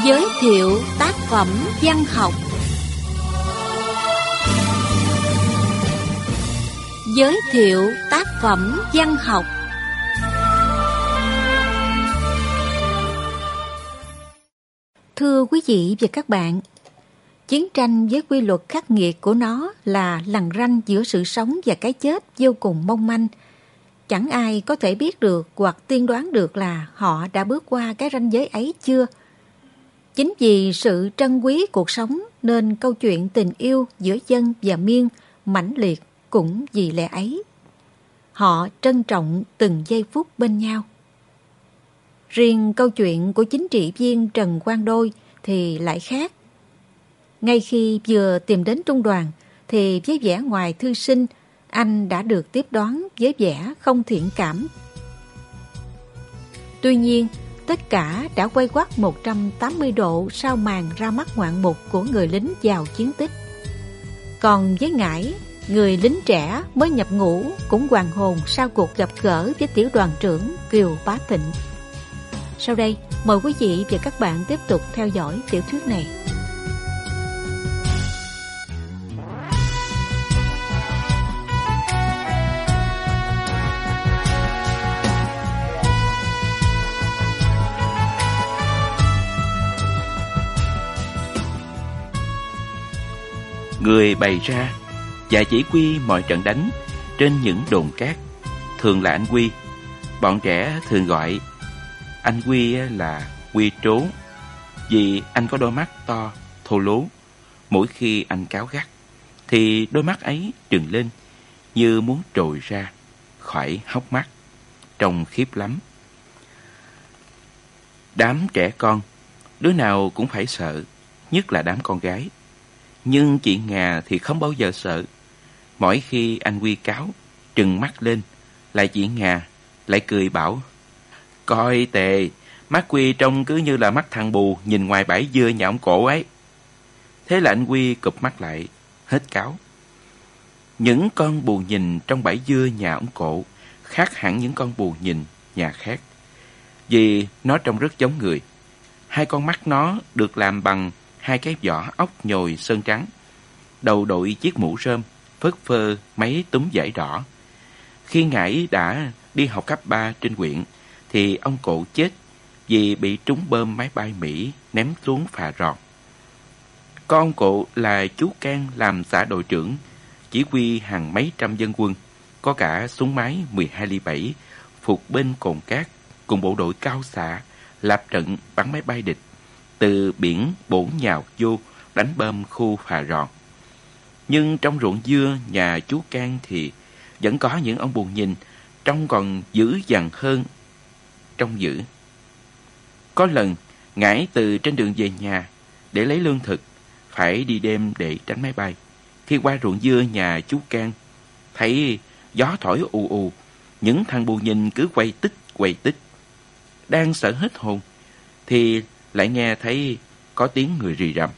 Giới thiệu tác phẩm văn học. Giới thiệu tác phẩm văn học. Thưa quý vị và các bạn, chiến tranh với quy luật khắc nghiệt của nó là lằn ranh giữa sự sống và cái chết vô cùng mong manh. Chẳng ai có thể biết được hoặc tiên đoán được là họ đã bước qua cái ranh giới ấy chưa. Chính vì sự trân quý cuộc sống nên câu chuyện tình yêu giữa Dân và Miên mãnh liệt cũng vì lẽ ấy. Họ trân trọng từng giây phút bên nhau. Riêng câu chuyện của chính trị viên Trần Quang Đôi thì lại khác. Ngay khi vừa tìm đến trung đoàn thì với vẻ ngoài thư sinh, anh đã được tiếp đón với vẻ không thiện cảm. Tuy nhiên, tất cả đã quay quắt 180 độ sau màn ra mắt ngoạn mục của người lính vào chiến tích. Còn với Ngải, người lính trẻ mới nhập ngũ cũng hoàn hồn sau cuộc gặp gỡ với tiểu đoàn trưởng Kiều Bá Thịnh. Sau đây, mời quý vị và các bạn tiếp tục theo dõi tiểu thuyết này. Người bày ra và chỉ huy mọi trận đánh trên những đồn cát thường là anh Quy. Bọn trẻ thường gọi anh Quy là Quy Trố, vì anh có đôi mắt to, thô lố. Mỗi khi anh cáu gắt thì đôi mắt ấy trừng lên như muốn trồi ra khỏi hốc mắt, trông khiếp lắm. Đám trẻ con, đứa nào cũng phải sợ, nhất là đám con gái. Nhưng chị Ngà thì không bao giờ sợ. Mỗi khi anh Quy cáo, trừng mắt lên, lại chị Ngà lại cười bảo: "Coi Tề, mắt Quy trông cứ như là mắt thằng bù nhìn ngoài bãi dưa nhà ông Cổ ấy." Thế là anh Quy cụp mắt lại, hết cáo. Những con bù nhìn trong bãi dưa nhà ông Cổ khác hẳn những con bù nhìn nhà khác, vì nó trông rất giống người. Hai con mắt nó được làm bằng hai cái vỏ ốc nhồi sơn trắng, đầu đội chiếc mũ rơm, phất phơ mấy túm vải đỏ. Khi Ngải đã đi học cấp 3 trên huyện thì ông Cổ chết vì bị trúng bom máy bay Mỹ ném xuống Phà Ròn. Con ông Cổ là chú Can làm xã đội trưởng, chỉ huy hàng mấy trăm dân quân, có cả súng máy 12 ly 7 phục bên cồn cát cùng bộ đội cao xạ lập trận bắn máy bay địch từ biển bổ nhào vô đánh bom khu Phà Ròn. Nhưng trong ruộng dưa nhà chú Can thì vẫn có những ông bù nhìn trông còn dữ dằn hơn trông dữ. Có lần Ngải từ trên đường về nhà để lấy lương thực, phải đi đêm để tránh máy bay. Khi qua ruộng dưa nhà chú Can, thấy gió thổi ù ù, những thằng bù nhìn cứ quay tích. Đang sợ hết hồn thì lại nghe thấy có tiếng người rì rầm.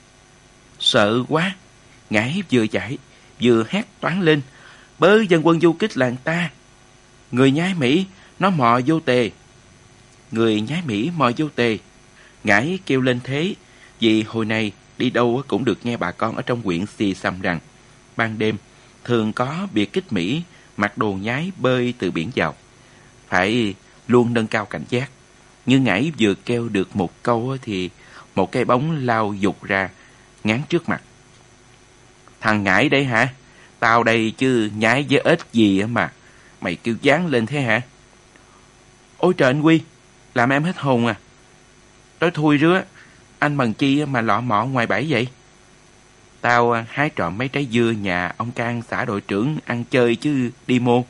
Sợ quá, Ngải vừa chạy vừa hét toáng lên: "Bớ dân quân du kích làng ta! Người nhái Mỹ nó mò vô Tề! Người nhái Mỹ mò vô Tề!" Ngải kêu lên thế vì hồi này đi đâu cũng được nghe bà con ở trong huyện xì xầm rằng ban đêm thường có biệt kích Mỹ mặc đồ nhái bơi từ biển vào, phải luôn nâng cao cảnh giác. Như Ngải vừa kêu được một câu thì một cái bóng lao vụt ra ngán trước mặt. "Thằng Ngải đây hả? Tao đây chứ nhái với ếch gì mà mày kêu dán lên thế hả?" "Ôi trời anh Quy, làm em hết hồn à. Tối thui rứa, anh bằng chi mà lọ mọ ngoài bãi vậy?" "Tao hái trộm mấy trái dưa nhà ông Can xã đội trưởng ăn chơi chứ đi mô."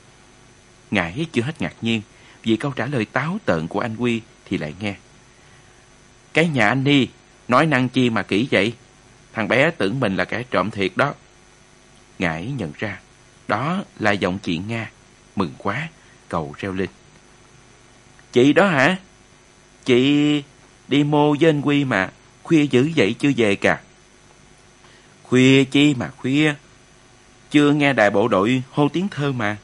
Ngải chưa hết ngạc nhiên vì câu trả lời táo tợn của anh Quy thì lại nghe: "Cái nhà anh đi, nói năng chi mà kỹ vậy? Thằng bé tưởng mình là kẻ trộm thiệt đó." Ngải nhận ra đó là giọng chị Nga, mừng quá, cầu reo lên: "Chị đó hả? Chị đi mô với anh Quy mà khuya dữ vậy chưa về cả?" "Khuya chi mà khuya, chưa nghe đài bộ đội hô tiếng thơ mà."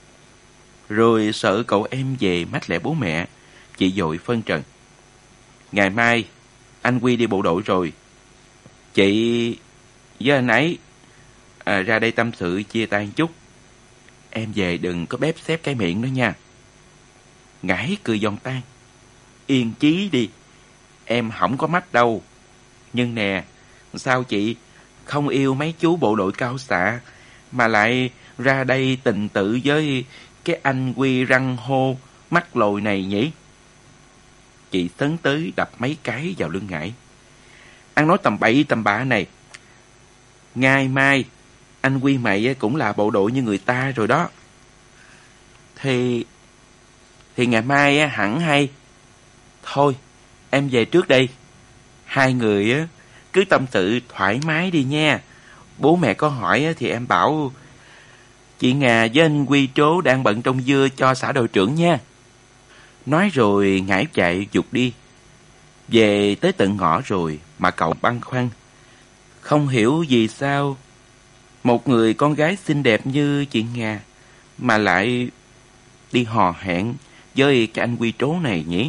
Rồi sợ cậu em về mách lẹ bố mẹ, chị vội phân trần: "Ngày mai anh Quy đi bộ đội rồi. Chị với anh ấy ra đây tâm sự chia tay chút. Em về đừng có bếp xếp cái miệng đó nha. Ngải cười giòn tan. Yên chí đi, em không có mách đâu. Nhưng nè, sao chị không yêu mấy chú bộ đội cao xạ mà lại ra đây tình tự với cái anh Quy răng hô mắt lồi này nhỉ? Chị tấn tới đập mấy cái vào lưng Ngải. Ăn nói tầm bậy tầm bạ này. Ngày mai anh Quy mày cũng là bộ đội như người ta rồi đó. Thì ngày mai hẳn hay. Thôi em về trước đây. Hai người cứ tâm sự thoải mái đi nha. Bố mẹ có hỏi thì em bảo chị Ngà với anh Quy Trố đang bận trông dưa cho xã đội trưởng nha. Nói rồi Ngải chạy vụt đi. Về tới tận ngõ rồi mà cậu băn khoăn. Không hiểu vì sao một người con gái xinh đẹp như chị Ngà mà lại đi hò hẹn với cái anh Quy Trố này nhỉ?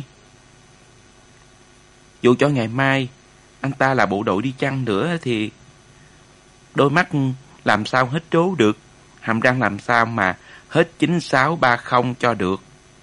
Dù cho ngày mai anh ta là bộ đội đi chăng nữa thì đôi mắt làm sao hết trố được, hàm răng làm sao mà hết 9630 cho được.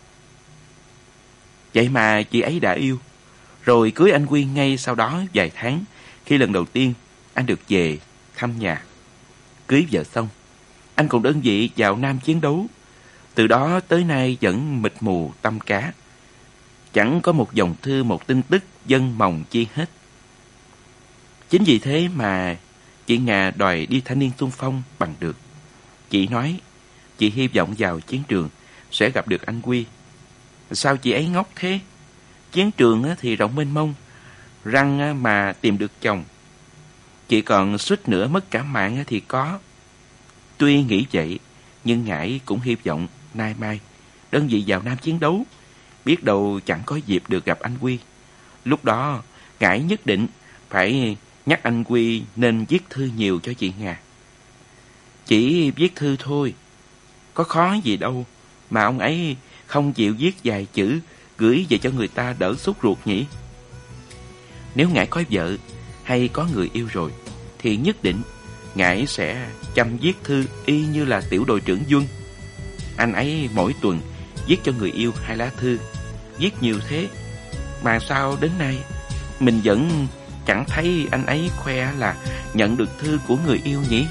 Vậy mà chị ấy đã yêu, rồi cưới anh Quy ngay sau đó vài tháng, khi lần đầu tiên anh được về thăm nhà. Cưới vợ xong, anh còn đơn vị vào Nam chiến đấu. Từ đó tới nay vẫn mịt mù tâm cá. Chẳng có một dòng thư, một tin tức dân mòng chi hết. Chính vì thế mà chị Ngà đòi đi thanh niên xung phong bằng được. Chị nói chị hy vọng vào chiến trường sẽ gặp được anh Quy. Sao chị ấy ngốc thế? Chiến trường thì rộng mênh mông, răng mà tìm được chồng. Chỉ còn suýt nữa mất cả mạng thì có. Tuy nghĩ vậy, nhưng Ngải cũng hy vọng nay mai đơn vị vào Nam chiến đấu, biết đâu chẳng có dịp được gặp anh Quy. Lúc đó Ngải nhất định phải nhắc anh Quy nên viết thư nhiều cho chị Ngà. Chỉ viết thư thôi, có khó gì đâu mà ông ấy không chịu viết vài chữ gửi về cho người ta đỡ sốt ruột nhỉ. Nếu Ngải có vợ hay có người yêu rồi thì nhất định Ngải sẽ chăm viết thư y như là tiểu đội trưởng Duân. Anh ấy mỗi tuần viết cho người yêu 2 lá thư. Viết nhiều thế mà sao đến nay mình vẫn chẳng thấy anh ấy khoe là nhận được thư của người yêu nhỉ?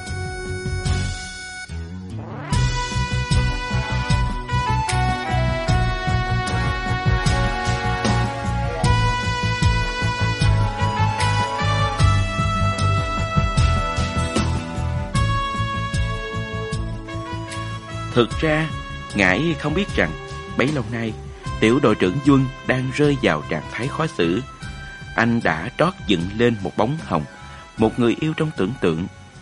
Thực ra Ngải không biết rằng bấy lâu nay tiểu đội trưởng Duân đang rơi vào trạng thái khó xử. Anh đã trót dựng lên một bóng hồng, một người yêu trong tưởng tượng.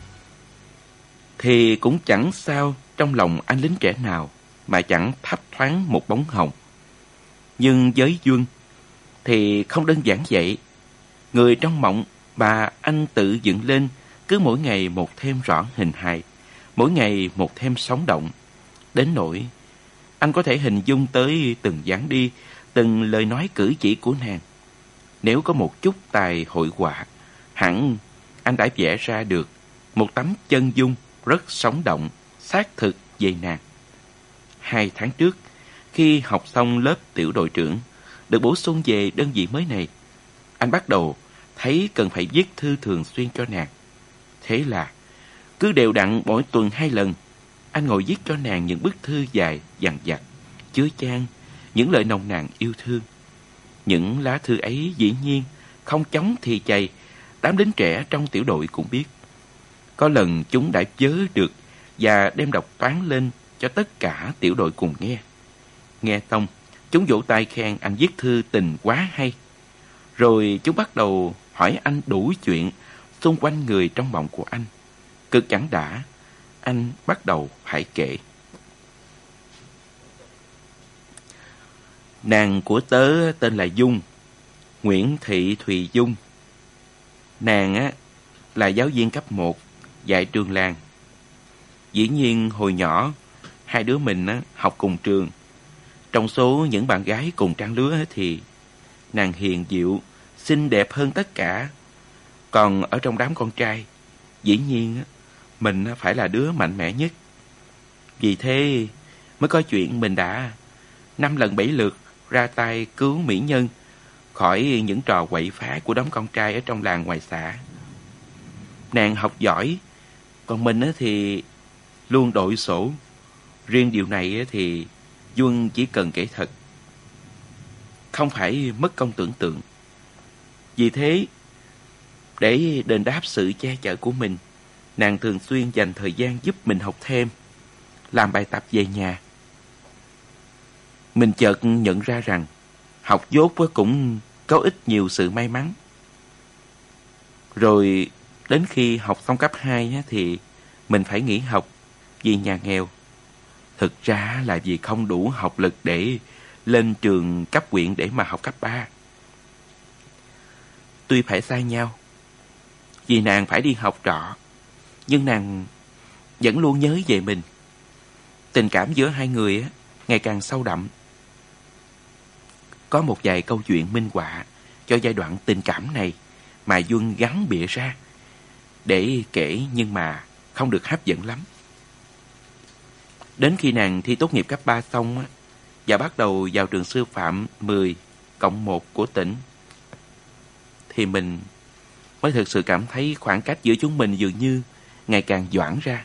Thì cũng chẳng sao trong lòng anh lính trẻ nào mà chẳng thấp thoáng một bóng hồng. Nhưng với Duân thì không đơn giản vậy. Người trong mộng mà anh tự dựng lên cứ mỗi ngày một thêm rõ hình hài, mỗi ngày một thêm sống động. Đến nỗi anh có thể hình dung tới từng dáng đi, từng lời nói cử chỉ của nàng. Nếu có một chút tài hội họa, hẳn anh đã vẽ ra được một tấm chân dung rất sống động, xác thực về nàng. 2 tháng trước, khi học xong lớp tiểu đội trưởng, được bổ sung về đơn vị mới này, anh bắt đầu thấy cần phải viết thư thường xuyên cho nàng. Thế là cứ đều đặn mỗi tuần 2 lần, anh ngồi viết cho nàng những bức thư dài dằng dặc, chứa chan những lời nồng nàn yêu thương. Những lá thư ấy dĩ nhiên không chống thì chày, đám lính trẻ trong tiểu đội cũng biết. Có lần chúng đã vớ được và đem đọc toán lên cho tất cả tiểu đội cùng nghe. Nghe xong, chúng vỗ tay khen anh viết thư tình quá hay. Rồi chúng bắt đầu hỏi anh đủ chuyện xung quanh người trong mộng của anh. Cực chẳng đã, anh bắt đầu phải kể. Nàng của tớ tên là Dung, Nguyễn Thị Thùy Dung. Nàng là giáo viên cấp 1, dạy trường làng. Dĩ nhiên hồi nhỏ, hai đứa mình học cùng trường. Trong số những bạn gái cùng trang lứa thì nàng hiền dịu, xinh đẹp hơn tất cả. Còn ở trong đám con trai, dĩ nhiên mình phải là đứa mạnh mẽ nhất. Vì thế mới có chuyện mình đã 5 lần 7 lượt ra tay cứu mỹ nhân khỏi những trò quậy phá của đám con trai ở trong làng ngoài xã. Nàng học giỏi, còn mình thì luôn đội sổ. Riêng điều này thì Duân chỉ cần kể thật, không phải mất công tưởng tượng. Vì thế, để đền đáp sự che chở của mình, nàng thường xuyên dành thời gian giúp mình học thêm, làm bài tập về nhà. Mình chợt nhận ra rằng học dốt cũng có ít nhiều sự may mắn. Rồi đến khi học xong cấp 2 thì mình phải nghỉ học vì nhà nghèo. Thực ra là vì không đủ học lực để lên trường cấp huyện để mà học cấp 3. Tuy phải xa nhau, vì nàng phải đi học trọ, nhưng nàng vẫn luôn nhớ về mình. Tình cảm giữa hai người ngày càng sâu đậm. Có một vài câu chuyện minh họa cho giai đoạn tình cảm này mà Duân gắn bịa ra để kể, nhưng mà không được hấp dẫn lắm. Đến khi nàng thi tốt nghiệp cấp 3 xong và bắt đầu vào trường sư phạm 10+1 của tỉnh, thì mình mới thực sự cảm thấy khoảng cách giữa chúng mình dường như ngày càng giãn ra.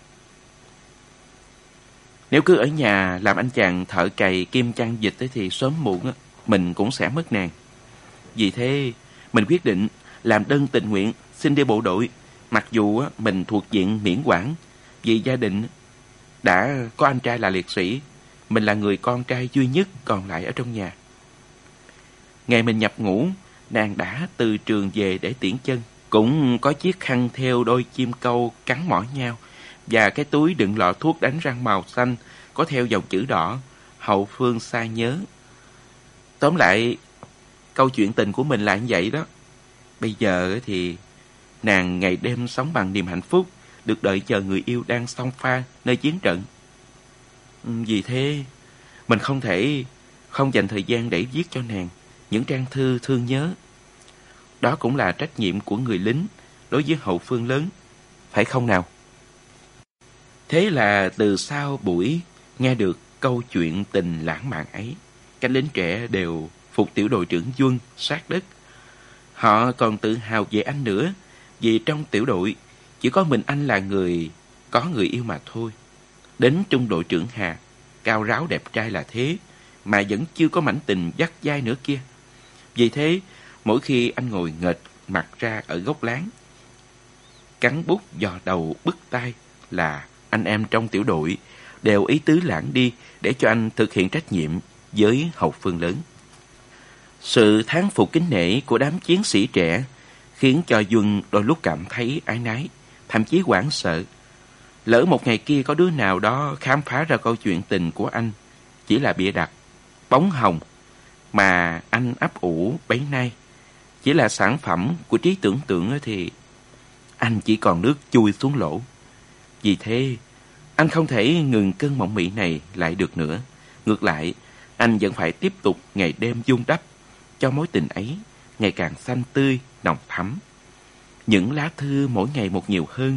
Nếu cứ ở nhà làm anh chàng thợ cày kim trang dịch thì sớm muộn mình cũng sẽ mất nàng. Vì thế mình quyết định làm đơn tình nguyện xin đi bộ đội, mặc dù mình thuộc diện miễn quản, vì gia đình đã có anh trai là liệt sĩ. Mình là người con trai duy nhất còn lại ở trong nhà. Ngày mình nhập ngũ, nàng đã từ trường về để tiễn chân, cũng có chiếc khăn theo đôi chim câu cắn mỏ nhau và cái túi đựng lọ thuốc đánh răng màu xanh có theo dòng chữ đỏ hậu phương xa nhớ. Tóm lại, câu chuyện tình của mình là như vậy đó. Bây giờ thì nàng ngày đêm sống bằng niềm hạnh phúc được đợi chờ người yêu đang xông pha nơi chiến trận. Vì thế mình không thể không dành thời gian để viết cho nàng những trang thư thương nhớ. Đó cũng là trách nhiệm của người lính đối với hậu phương lớn, phải không nào? Thế là từ sau buổi nghe được câu chuyện tình lãng mạn ấy, các lính trẻ đều phục tiểu đội trưởng Duân sát đất. Họ còn tự hào về anh nữa, vì trong tiểu đội chỉ có mình anh là người có người yêu mà thôi. Đến trung đội trưởng Hà, cao ráo đẹp trai là thế, mà vẫn chưa có mảnh tình dắt dai nữa kia. Vì thế, mỗi khi anh ngồi nghệch mặt ra ở góc láng, cắn bút dò đầu bứt tai, là anh em trong tiểu đội đều ý tứ lãng đi để cho anh thực hiện trách nhiệm với hậu phương lớn. Sự thán phục kính nể của đám chiến sĩ trẻ khiến cho Duân đôi lúc cảm thấy áy náy, thậm chí hoảng sợ. Lỡ một ngày kia có đứa nào đó khám phá ra câu chuyện tình của anh chỉ là bịa đặt, bóng hồng mà anh ấp ủ bấy nay chỉ là sản phẩm của trí tưởng tượng, thì anh chỉ còn nước chui xuống lỗ. Vì thế, anh không thể ngừng cơn mộng mị này lại được nữa. Ngược lại, anh vẫn phải tiếp tục ngày đêm vun đắp cho mối tình ấy ngày càng xanh tươi, nồng thắm. Những lá thư mỗi ngày một nhiều hơn,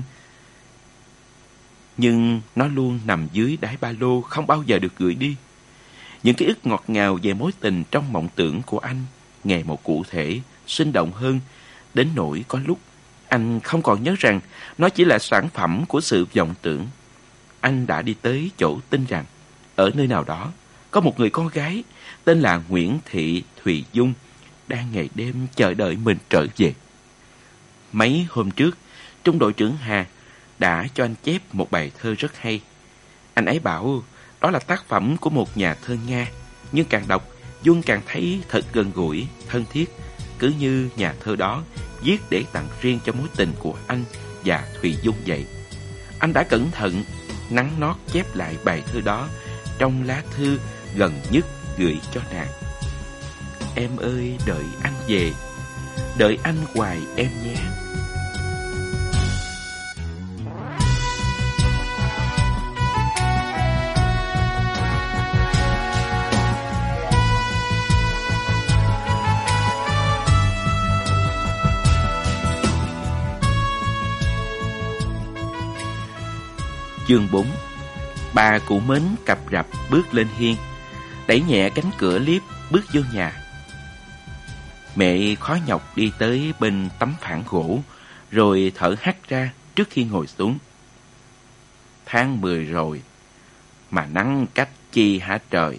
nhưng nó luôn nằm dưới đáy ba lô, không bao giờ được gửi đi. Những ký ức ngọt ngào về mối tình trong mộng tưởng của anh ngày một cụ thể, sinh động hơn, đến nỗi có lúc anh không còn nhớ rằng nó chỉ là sản phẩm của sự vọng tưởng. Anh đã đi tới chỗ tin rằng ở nơi nào đó có một người con gái tên là Nguyễn Thị Thùy Dung đang ngày đêm chờ đợi mình trở về. Mấy hôm trước, trung đội trưởng Hà đã cho anh chép một bài thơ rất hay. Anh ấy bảo đó là tác phẩm của một nhà thơ Nga, nhưng càng đọc, Duân càng thấy thật gần gũi, thân thiết, cứ như nhà thơ đó viết để tặng riêng cho mối tình của anh và Thùy Dung vậy. Anh đã cẩn thận nắn nót chép lại bài thơ đó trong lá thư gần nhất gửi cho nàng. Em ơi đợi anh về, đợi anh hoài em nhé. Chương 4. Bà cụ Mến cập rập bước lên hiên, đẩy nhẹ cánh cửa liếp bước vô nhà. Mẹ khó nhọc đi tới bên tấm phản gỗ, rồi thở hắt ra trước khi ngồi xuống. Tháng 10 rồi, mà nắng cách chi hả trời.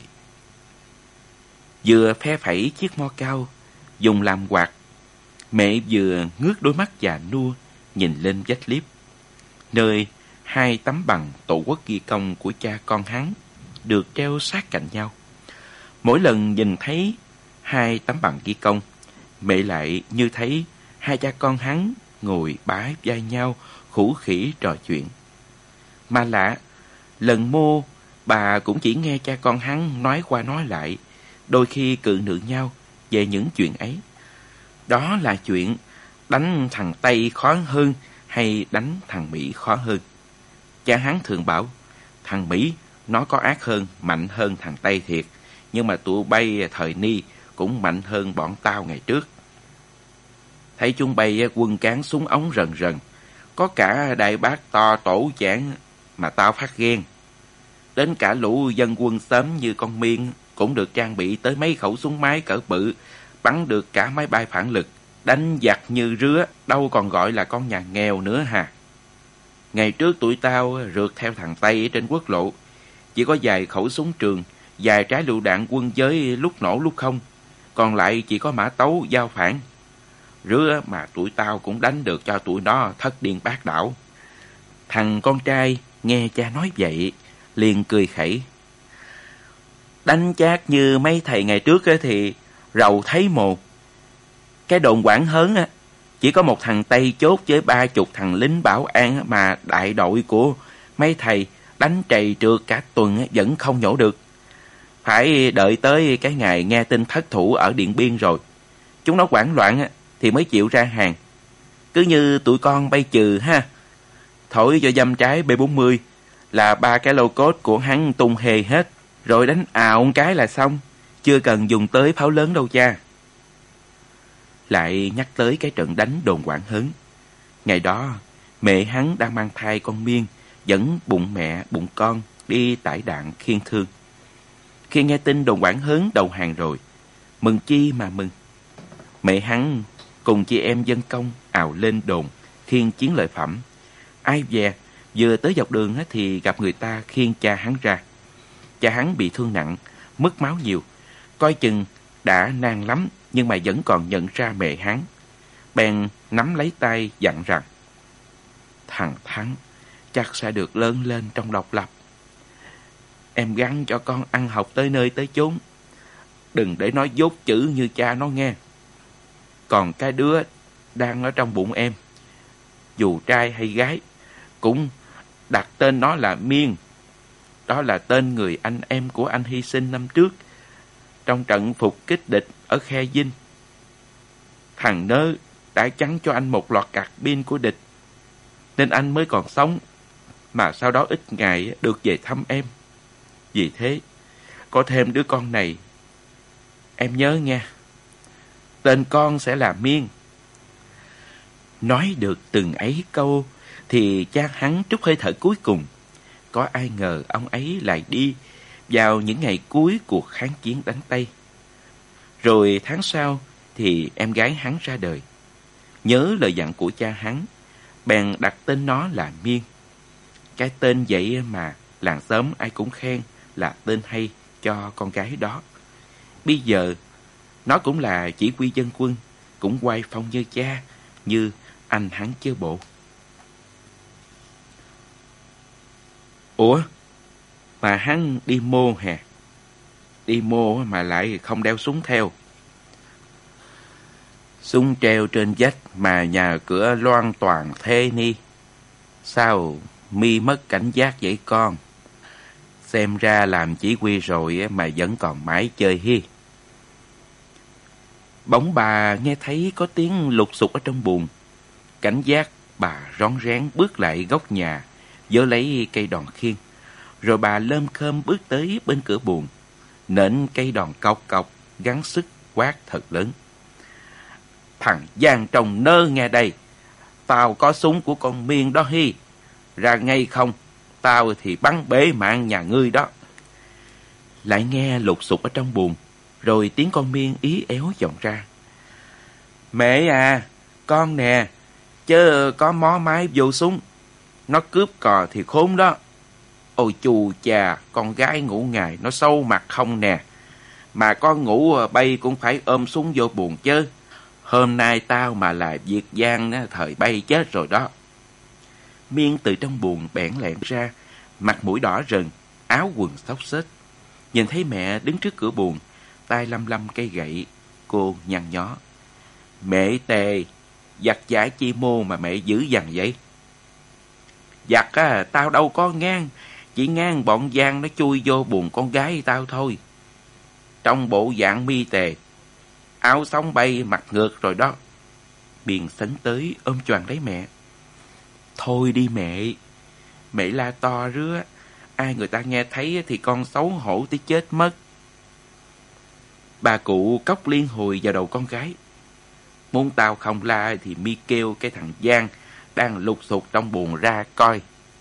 Vừa phe phẩy chiếc mo cao, dùng làm quạt, mẹ vừa ngước đôi mắt già nua nhìn lên vách liếp, nơi 2 tấm bằng tổ quốc ghi công của cha con hắn được treo sát cạnh nhau. Mỗi lần nhìn thấy 2 tấm bằng ghi công, mẹ lại như thấy 2 cha con hắn ngồi bá vai nhau khủ khỉ trò chuyện. Mà lạ, lần mô bà cũng chỉ nghe cha con hắn nói qua nói lại, đôi khi cự nữ nhau về những chuyện ấy. Đó là chuyện đánh thằng Tây khó hơn hay đánh thằng Mỹ khó hơn. Cha hắn thường bảo, thằng Mỹ nó có ác hơn, mạnh hơn thằng Tây thiệt, nhưng mà tụi bay thời ni cũng mạnh hơn bọn tao ngày trước. Thấy chúng bay quân cán súng ống rần rần, có cả đại bác to tổ chảng mà tao phát ghen. Đến cả lũ dân quân xóm như con Miên cũng được trang bị tới mấy khẩu súng máy cỡ bự, bắn được cả máy bay phản lực, đánh giặc như rứa, đâu còn gọi là con nhà nghèo nữa hà. Ngày trước tụi tao rượt theo thằng Tây ở trên quốc lộ, chỉ có vài khẩu súng trường, vài trái lựu đạn quân giới lúc nổ lúc không, còn lại chỉ có mã tấu giao phản. Rứa mà tụi tao cũng đánh được cho tụi nó thất điên bát đảo. Thằng con trai nghe cha nói vậy liền cười khẩy. Đánh chát như mấy thầy ngày trước thì rầu thấy mồ. Cái đồn Quảng Hớn chỉ có một thằng Tây chốt với 30 thằng lính bảo an, mà đại đội của mấy thầy đánh trầy trượt cả tuần vẫn không nhổ được. Phải đợi tới cái ngày nghe tin thất thủ ở Điện Biên rồi, chúng nó hoảng loạn thì mới chịu ra hàng. Cứ như tụi con bay trừ ha, thổi cho dăm trái B40 là 3 cái lô cốt của hắn tung hề hết, rồi đánh ào một cái là xong, chưa cần dùng tới pháo lớn đâu cha. Lại nhắc tới cái trận đánh đồn Quảng Hớn. Ngày đó, mẹ hắn đang mang thai con Miên, dẫn bụng mẹ bụng con đi tải đạn khiên thương. Khi nghe tin đồn Quảng Hớn đầu hàng rồi, mừng chi mà mừng. Mẹ hắn cùng chị em dân công ào lên đồn khiêng chiến lợi phẩm. Ai dè vừa tới dọc đường thì gặp người ta khiêng cha hắn ra. Cha hắn bị thương nặng, mất máu nhiều, coi chừng đã nan lắm, nhưng mà vẫn còn nhận ra mẹ hắn. Bèn nắm lấy tay dặn rằng, thằng Thắng chắc sẽ được lớn lên trong độc lập. Em gắng cho con ăn học tới nơi tới chốn, đừng để nó dốt chữ như cha nó nghe. Còn cái đứa đang ở trong bụng em, dù trai hay gái, cũng đặt tên nó là Miên. Đó là tên người anh em của anh hy sinh năm trước trong trận phục kích địch ở Khe Vinh. Thằng nớ đã chắn cho anh một loạt cạc pin của địch, nên anh mới còn sống, mà sau đó ít ngày được về thăm em. Vì thế, có thêm đứa con này, em nhớ nha, tên con sẽ là Miên. Nói được từng ấy câu thì cha hắn trút hơi thở cuối cùng. Có ai ngờ ông ấy lại đi vào những ngày cuối cuộc kháng chiến đánh Tây. Rồi tháng sau thì em gái hắn ra đời. Nhớ lời dặn của cha hắn, bèn đặt tên nó là Miên. Cái tên vậy mà làng xóm ai cũng khen là tên hay cho con gái đó. Bây giờ nó cũng là chỉ huy dân quân, cũng oai phong như cha, như anh hắn chứ bộ. Ủa, mà hắn đi mô hè? Đi mô mà lại không đeo súng theo. Súng treo trên vách mà nhà cửa loan toàn thế ni. Sao mi mất cảnh giác vậy con? Xem ra làm chỉ huy rồi mà vẫn còn mãi chơi hi. Bỗng bà nghe thấy có tiếng lục sục ở trong buồng. Cảnh giác, bà rón rén bước lại góc nhà, giơ lấy cây đòn khiên. Rồi bà lơm khơm bước tới bên cửa buồng, nện cây đòn cọc cọc, gắng sức quát thật lớn. Thằng Giang trồng nơ nghe đây, tao có súng của con Miên đó hi. Ra ngay không, tao thì bắn bể mạng nhà ngươi đó. Lại nghe lục sục ở trong buồng, rồi tiếng con Miên ý éo vọng ra. Mẹ à, con nè, chớ có mó mái vô súng. Nó cướp cò thì khốn đó. Ôi chù chà, con gái ngủ ngày nó sâu mặt không nè. Mà con ngủ bay cũng phải ôm súng vô buồng chứ. Hôm nay tao mà làm việc gian thời bay chết rồi đó. Miên từ trong buồng bẽn lẹn ra, mặt mũi đỏ rần, áo quần xốc xếch. Nhìn thấy mẹ đứng trước cửa buồng, tay lăm lăm cây gậy, cô nhăn nhó. Mẹ tề, giặt giải chi mô mà mẹ dữ dằn vậy? Giặt á, tao đâu có ngang, chỉ ngang bọn gian nó chui vô buồng con gái tao thôi. Trong bộ dạng mi tề, áo sống bay mặt ngược rồi đó. Miên sánh tới ôm choàng lấy mẹ. Thôi đi mẹ, mẹ la to rứa, ai người ta nghe thấy thì con xấu hổ tới chết mất. Bà cụ cốc liên hồi vào đầu con gái. Muốn tao không la thì mi kêu cái thằng Giang đang lục sục trong buồng ra coi.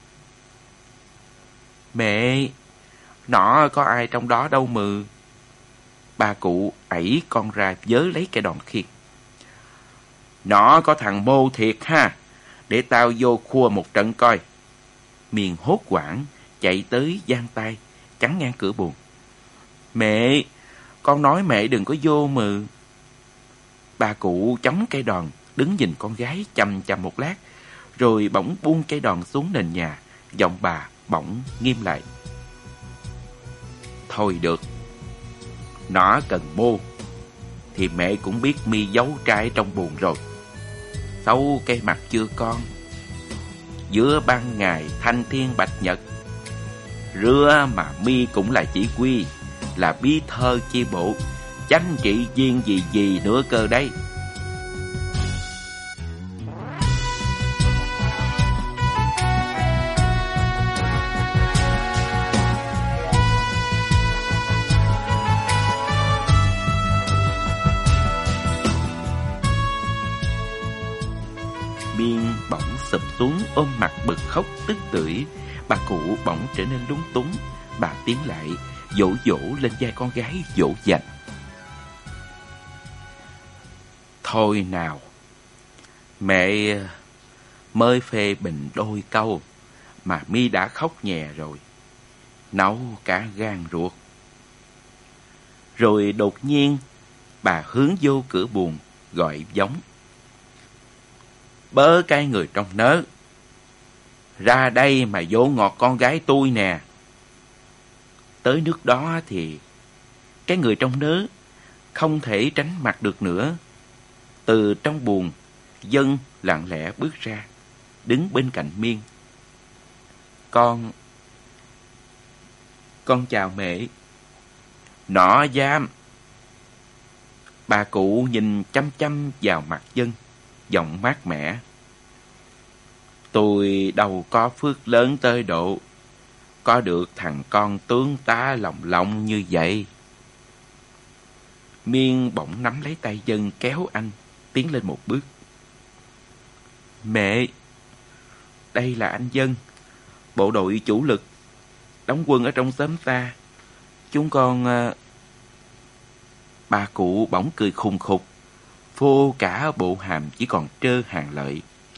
Mẹ, nó có ai trong đó đâu mừ. Bà cụ ẩy con ra vớ lấy cái đòn khiên. Nó có thằng Mô thiệt ha, để tao vô khua một trận coi. Miên hốt hoảng chạy tới giang tay chắn ngang cửa buồng. Mẹ, con nói mẹ đừng có vô mừ. Bà cụ chống cây đòn đứng nhìn con gái chằm chằm một lát, rồi bỗng buông cây đòn xuống nền nhà. Giọng bà bỗng nghiêm lại. Thôi được, nó cần Mô thì mẹ cũng biết mi giấu trai trong buồng rồi. Xấu cái mặt chưa con, giữa ban ngày thanh thiên bạch nhật, rứa mà mi cũng là chỉ huy, là bí thư chi bộ, chánh trị viên gì nữa cơ đấy. Miên bỗng sụp xuống ôm mặt bật khóc tức tưởi. Bà cụ bỗng trở nên lúng túng. Bà tiến lại dỗ dỗ lên vai con gái dỗ dành. Thôi nào, mẹ mới phê bình đôi câu mà mi đã khóc nhè rồi, nấu cả gan ruột. Rồi đột nhiên bà hướng vô cửa buồng gọi giống. Bớ cái người trong nớ, ra đây mà dỗ ngọt con gái tôi nè. Tới nước đó thì cái người trong nớ không thể tránh mặt được nữa. Từ trong buồng, Dân lặng lẽ bước ra, đứng bên cạnh Miên. Con chào mẹ. Nọ dám. Bà cụ nhìn chăm chăm vào mặt Dân, giọng mát mẻ. Tôi đâu có phước lớn tới độ có được thằng con tướng tá lòng lộng như vậy. Miên bỗng nắm lấy tay Dân kéo anh tiến lên một bước. Mẹ, đây là anh Dân, bộ đội chủ lực, đóng quân ở trong xóm ta. Chúng con... Bà cụ bỗng cười khùng khục, phô cả bộ hàm chỉ còn trơ hàng lợi.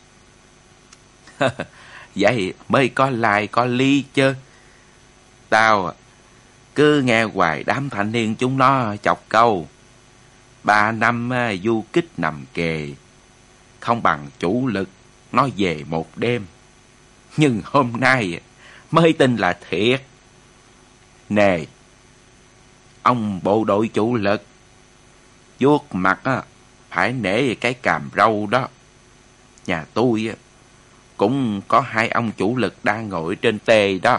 Vậy mới có lai có ly chứ. Tao cứ nghe hoài đám thanh niên chúng nó chọc câu 3 năm du kích nằm kề, không bằng chủ lực nó về một đêm. Nhưng hôm nay mới tin là thiệt. Nè, ông bộ đội chủ lực, vuốt mặt phải nể cái càm râu đó. Nhà tôi cũng có 2 ông chủ lực đang ngồi trên tê đó.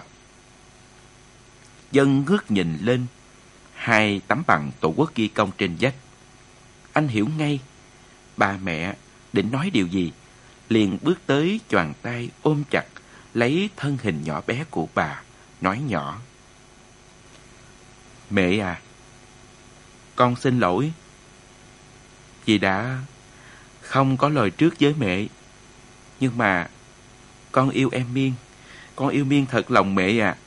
Dân ngước nhìn lên 2 tấm bằng Tổ quốc ghi công trên vách. Anh hiểu ngay bà mẹ định nói điều gì, liền bước tới choàng tay ôm chặt lấy thân hình nhỏ bé của bà, nói nhỏ. Mẹ à, con xin lỗi vì đã không có lời trước với mẹ. Nhưng mà con yêu em Miên, con yêu Miên thật lòng mẹ à.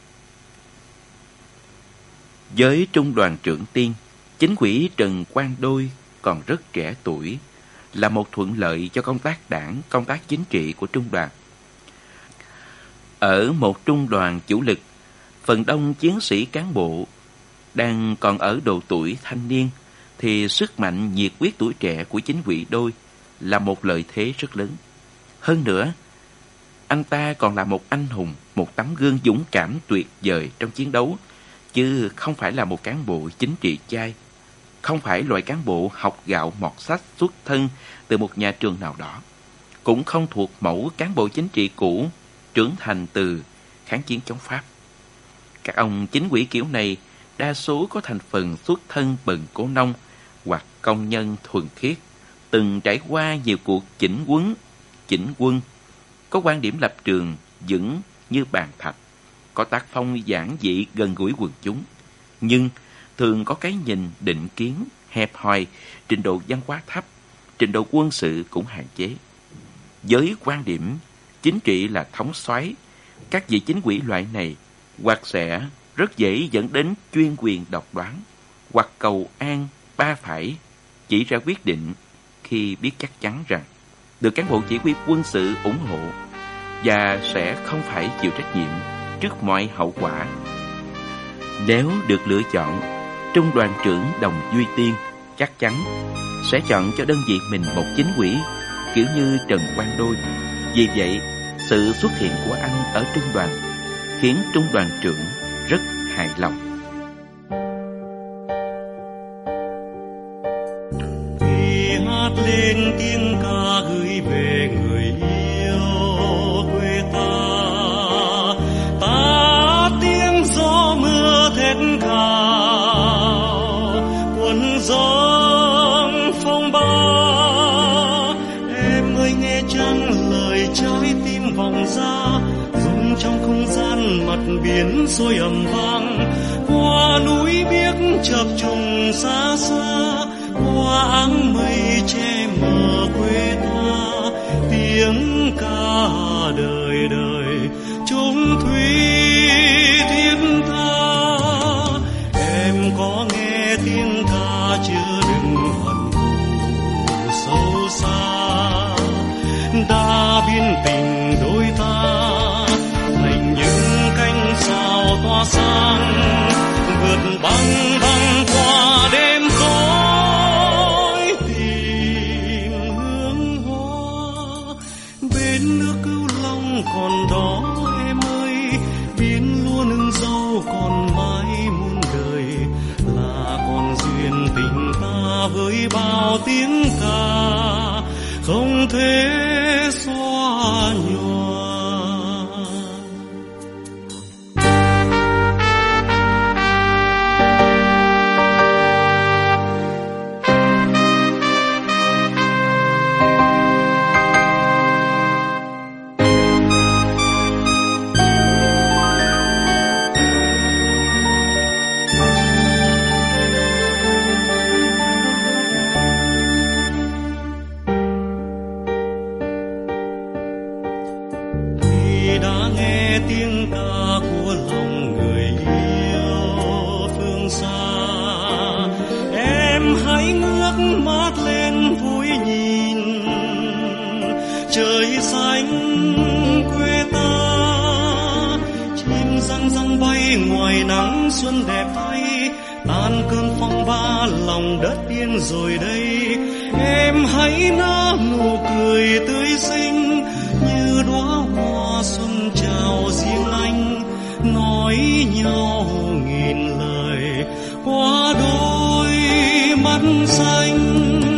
Với trung đoàn trưởng Tiên, chính ủy Trần Quang Đôi còn rất trẻ tuổi, là một thuận lợi cho công tác đảng, công tác chính trị của trung đoàn. Ở một trung đoàn chủ lực, phần đông chiến sĩ cán bộ đang còn ở độ tuổi thanh niên, thì sức mạnh nhiệt huyết tuổi trẻ của chính ủy Đôi là một lợi thế rất lớn. Hơn nữa, anh ta còn là một anh hùng, một tấm gương dũng cảm tuyệt vời trong chiến đấu, chứ không phải là một cán bộ chính trị chai, không phải loại cán bộ học gạo mọt sách xuất thân từ một nhà trường nào đó, cũng không thuộc mẫu cán bộ chính trị cũ trưởng thành từ kháng chiến chống Pháp. Các ông chính ủy kiểu này đa số có thành phần xuất thân bần cố nông hoặc công nhân thuần khiết, từng trải qua nhiều cuộc chỉnh quân, có quan điểm lập trường vững như bàn thạch, có tác phong giản dị gần gũi quần chúng, nhưng thường có cái nhìn định kiến hẹp hòi, trình độ văn hóa thấp, trình độ quân sự cũng hạn chế. Với quan điểm chính trị là thống soái, các vị chính ủy loại này hoặc sẽ rất dễ dẫn đến chuyên quyền độc đoán, hoặc cầu an ba phải, chỉ ra quyết định khi biết chắc chắn rằng được cán bộ chỉ huy quân sự ủng hộ và sẽ không phải chịu trách nhiệm trước mọi hậu quả. Nếu được lựa chọn, trung đoàn trưởng Đồng Duy Tiên chắc chắn sẽ chọn cho đơn vị mình một chính ủy kiểu như Trần Quang Đôi. Vì vậy, sự xuất hiện của anh ở trung đoàn khiến trung đoàn trưởng rất hài lòng. Khi hát lên tiếng ca gửi về người yêu quê ta, ta tiếng gió mưa thét gào, cuốn giông phong ba. Em ơi nghe chăng lời trái tim vọng ra, rung trong không gian mặt biển sôi ầm vang, qua núi biếc chập trùng xa xa, qua áng mây che mờ quê ta, tiếng ca đời đời chung thủy thiết tha. Em có nghe tiếng ca chứa đựng hận thù sâu xa, đã biến tình đôi ta thành những cánh sao tỏa sáng, vượt băng băng qua đêm tối tìm hương hoa. Bên nước Cửu Long còn đó em ơi, biến lúa nương dâu còn mãi muôn đời, là còn duyên tình ta với bao tiếng ca không thể xóa nhòa. Trời xanh quê ta, chim răng răng bay ngoài nắng xuân đẹp thay, tan cơn phong ba lòng đất yên rồi đây. Em hãy nở nụ cười tươi xinh như đóa hoa xuân chào riêng anh, nói nhau nghìn lời qua đôi mắt xanh.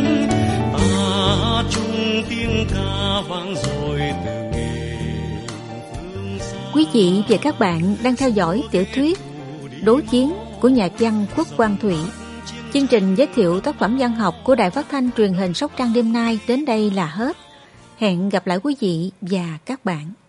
Quý vị và các bạn đang theo dõi tiểu thuyết Đố Chiến của nhà văn Khuất Quang Thụy. Chương trình giới thiệu tác phẩm văn học của Đài Phát thanh Truyền hình Sóc Trăng đêm nay đến đây là hết. Hẹn gặp lại quý vị và các bạn.